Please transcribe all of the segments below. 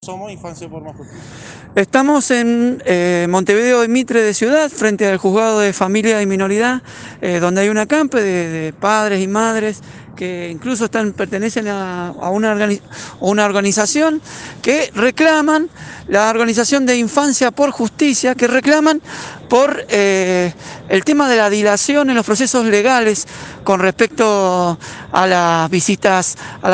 somos Infancia por Más Justicia. Estamos en Montevideo y Mitre de Ciudad, frente al Juzgado de Familia y Minoridad, donde hay una acampe de padres y madres que incluso pertenecen a una organización que reclaman, la Organización de Infancia por Justicia, que reclaman por el tema de la dilación en los procesos legales con respecto a las visitas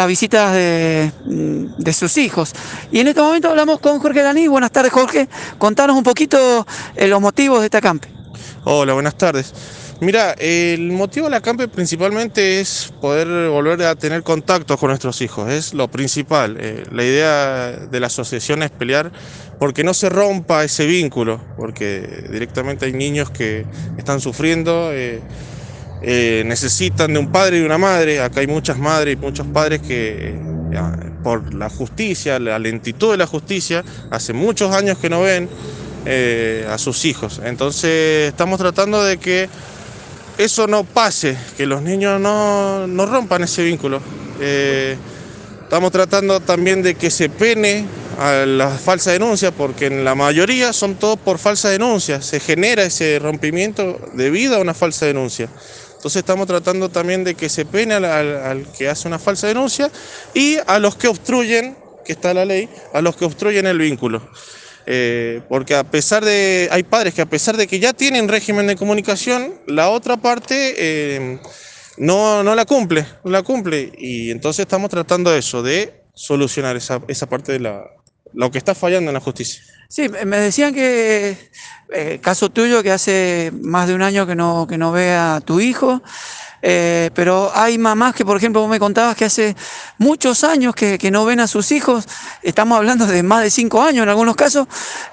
de sus hijos. Y en este momento hablamos con Jorge Dani. Buenas tardes, Jorge. Contanos un poquito los motivos de esta acampe. Hola, buenas tardes. Mira, el motivo de la acampe principalmente es poder volver a tener contactos con nuestros hijos, es lo principal. La idea de la asociación es pelear porque no se rompa ese vínculo, porque directamente hay niños que están sufriendo, necesitan de un padre y de una madre. Acá hay muchas madres y muchos padres que por la justicia, la lentitud de la justicia, hace muchos años que no ven a sus hijos. Entonces estamos tratando de que eso no pase, que los niños no rompan ese vínculo. Estamos tratando también de que se pene a las falsas denuncias, porque en la mayoría son todos por falsa denuncia, se genera ese rompimiento debido a una falsa denuncia. Entonces estamos tratando también de que se pene al que hace una falsa denuncia y a los que obstruyen, que está la ley, a los que obstruyen el vínculo. Porque hay padres que a pesar de que ya tienen régimen de comunicación, la otra parte no la cumple, y entonces estamos tratando eso, de solucionar esa parte de lo que está fallando en la justicia. Sí, me decían que caso tuyo, que hace más de un año que no ve a tu hijo, pero hay mamás que, por ejemplo, vos me contabas que hace muchos años que no ven a sus hijos, estamos hablando de más de 5 años en algunos casos.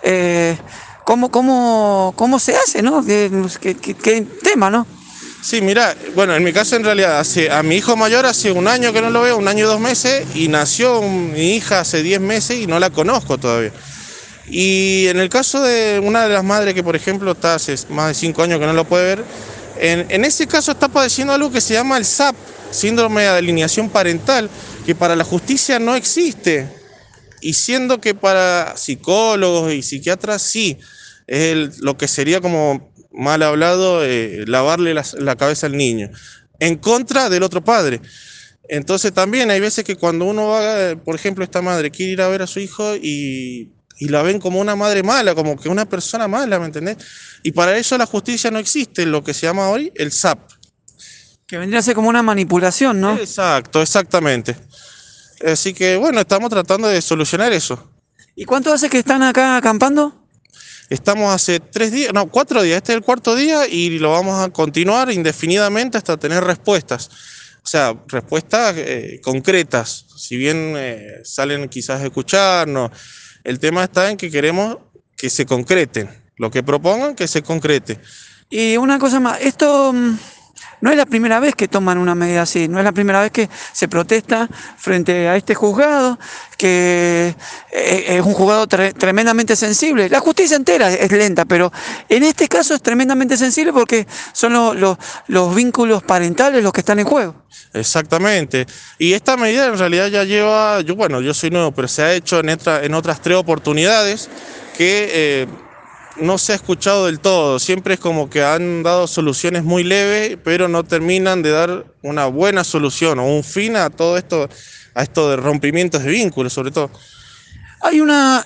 ¿Cómo se hace, no? ¿Qué tema, no? Sí, mira, bueno, en mi caso en realidad a mi hijo mayor hace un año que no lo veo, 1 año y 2 meses, y nació mi hija hace 10 meses y no la conozco todavía. Y en el caso de una de las madres que, por ejemplo, está hace más de 5 años que no lo puede ver, en ese caso está padeciendo algo que se llama el SAP, síndrome de alienación parental, que para la justicia no existe, y siendo que para psicólogos y psiquiatras sí, es lo que sería, como mal hablado, lavarle la cabeza al niño, en contra del otro padre. Entonces también hay veces que cuando uno va, por ejemplo, esta madre quiere ir a ver a su hijo y la ven como una madre mala, como que una persona mala, ¿me entendés? Y para eso la justicia no existe, lo que se llama hoy el SAP. Que vendría a ser como una manipulación, ¿no? Exacto, exactamente. Así que bueno, estamos tratando de solucionar eso. ¿Y cuánto hace que están acá acampando? Estamos hace 4 días, este es el 4.º día y lo vamos a continuar indefinidamente hasta tener respuestas. O sea, respuestas concretas, si bien salen quizás a escucharnos. El tema está en que queremos que se concreten, lo que propongan que se concrete. Y una cosa más, esto no es la primera vez que toman una medida así, no es la primera vez que se protesta frente a este juzgado, que es un juzgado tremendamente sensible. La justicia entera es lenta, pero en este caso es tremendamente sensible porque son los vínculos parentales los que están en juego. Exactamente. Y esta medida en realidad ya lleva, yo soy nuevo, pero se ha hecho en otras 3 oportunidades que no se ha escuchado del todo. Siempre es como que han dado soluciones muy leves, pero no terminan de dar una buena solución o un fin a todo esto, a esto de rompimientos de vínculos, sobre todo. Hay una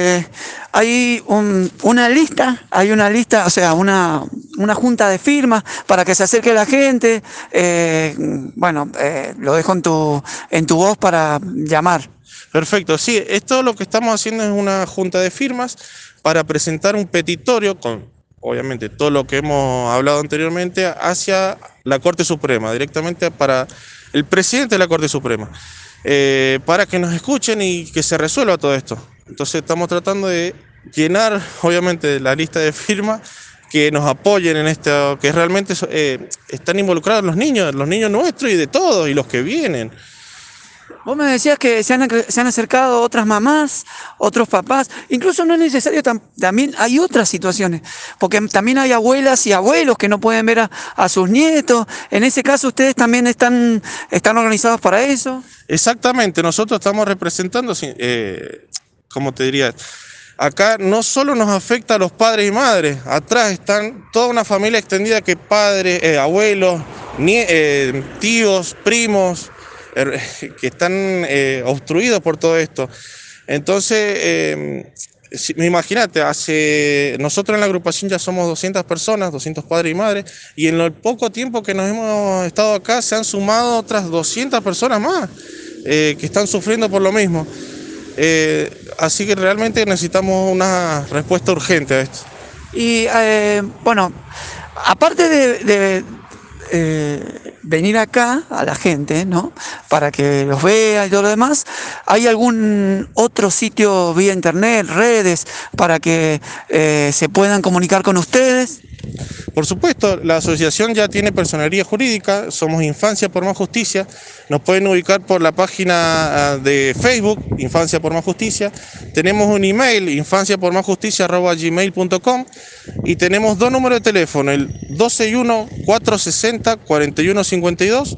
lista, o sea, una junta de firmas para que se acerque la gente. Lo dejo en tu voz para llamar. Perfecto, sí, esto lo que estamos haciendo es una junta de firmas para presentar un petitorio con, obviamente, todo lo que hemos hablado anteriormente hacia la Corte Suprema, directamente para el presidente de la Corte Suprema, para que nos escuchen y que se resuelva todo esto. Entonces estamos tratando de llenar, obviamente, la lista de firmas que nos apoyen en esto, que realmente están involucrados los niños nuestros y de todos, y los que vienen. Vos me decías que se han acercado otras mamás, otros papás, incluso no es necesario, también hay otras situaciones, porque también hay abuelas y abuelos que no pueden ver a sus nietos. En ese caso, ¿ustedes también están organizados para eso? Exactamente, nosotros estamos representando ¿cómo te diría? Acá no solo nos afecta a los padres y madres, atrás están toda una familia extendida que padres, abuelos, tíos, primos, que están obstruidos por todo esto. Entonces, imagínate, nosotros en la agrupación ya somos 200 personas, 200 padres y madres, y en el poco tiempo que nos hemos estado acá se han sumado otras 200 personas más que están sufriendo por lo mismo. Así que realmente necesitamos una respuesta urgente a esto. Y bueno, aparte de venir acá a la gente, ¿no? Para que los vea y todo lo demás, ¿hay algún otro sitio vía internet, redes, para que se puedan comunicar con ustedes? Por supuesto, la asociación ya tiene personería jurídica, somos Infancia por Más Justicia, nos pueden ubicar por la página de Facebook, Infancia por Más Justicia, tenemos un email, infanciapormasjusticia@gmail.com, y tenemos 2 números de teléfono, el 261-460-4152,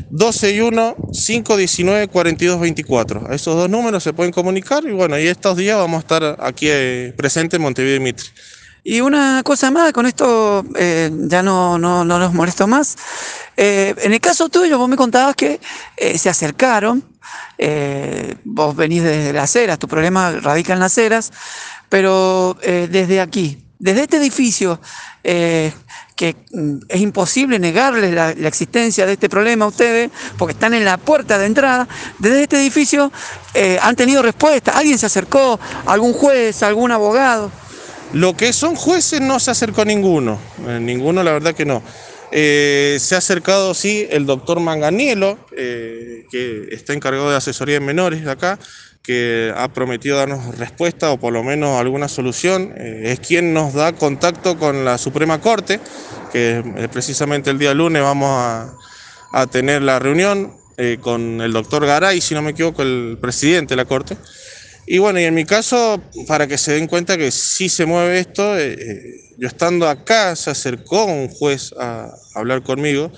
261-519-4224. A esos 2 números se pueden comunicar y bueno, y estos días vamos a estar aquí presentes en Montevideo y Mitre. Y una cosa más, con esto ya no los molesto más. En el caso tuyo, vos me contabas que se acercaron, vos venís desde Las Heras, tu problema radica en Las Heras, pero desde aquí, desde este edificio, que es imposible negarles la existencia de este problema a ustedes, porque están en la puerta de entrada, desde este edificio han tenido respuesta, alguien se acercó, algún juez, algún abogado. Lo que son jueces no se acercó ninguno, la verdad que no. Se ha acercado sí el doctor Manganiello, que está encargado de asesoría en menores de acá, que ha prometido darnos respuesta o por lo menos alguna solución. Es quien nos da contacto con la Suprema Corte, que precisamente el día lunes vamos a tener la reunión con el doctor Garay, si no me equivoco, el presidente de la Corte. Y bueno, y en mi caso, para que se den cuenta que sí se mueve esto, yo estando acá se acercó un juez a hablar conmigo.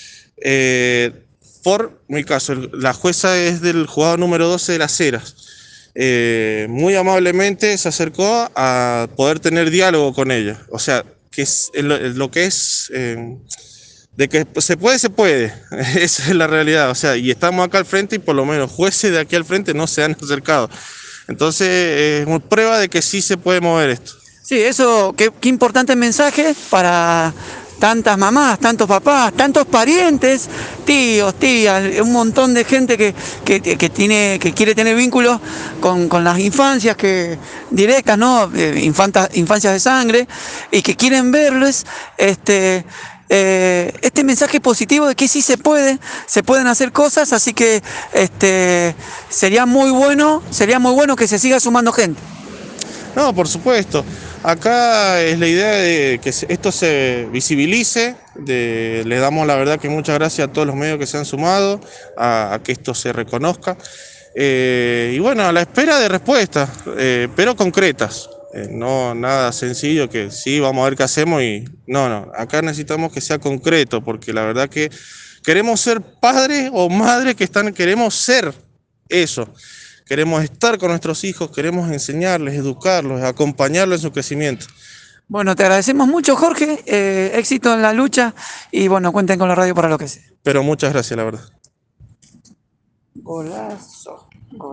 Por mi caso, la jueza es del juzgado número 12 de Las Heras. Muy amablemente se acercó a poder tener diálogo con ella. O sea, que es lo que es... de que se puede, se puede. Esa es la realidad. O sea, y estamos acá al frente y por lo menos jueces de aquí al frente no se han acercado. Entonces, es prueba de que sí se puede mover esto. Sí, eso, qué importante mensaje para tantas mamás, tantos papás, tantos parientes, tíos, tías, un montón de gente que quiere tener vínculos con las infancias directas, ¿no? Infancias de sangre, y que quieren verles este mensaje positivo de que sí se pueden hacer cosas, así que sería muy bueno que se siga sumando gente. No, por supuesto. Acá es la idea de que esto se visibilice, le damos la verdad que muchas gracias a todos los medios que se han sumado, a que esto se reconozca. Y bueno, a la espera de respuestas, pero concretas. No nada sencillo que sí, vamos a ver qué hacemos y no, acá necesitamos que sea concreto, porque la verdad que queremos ser padres o madres queremos ser eso. Queremos estar con nuestros hijos, queremos enseñarles, educarlos, acompañarlos en su crecimiento. Bueno, te agradecemos mucho, Jorge, éxito en la lucha y bueno, cuenten con la radio para lo que sea. Pero muchas gracias, la verdad. Golazo.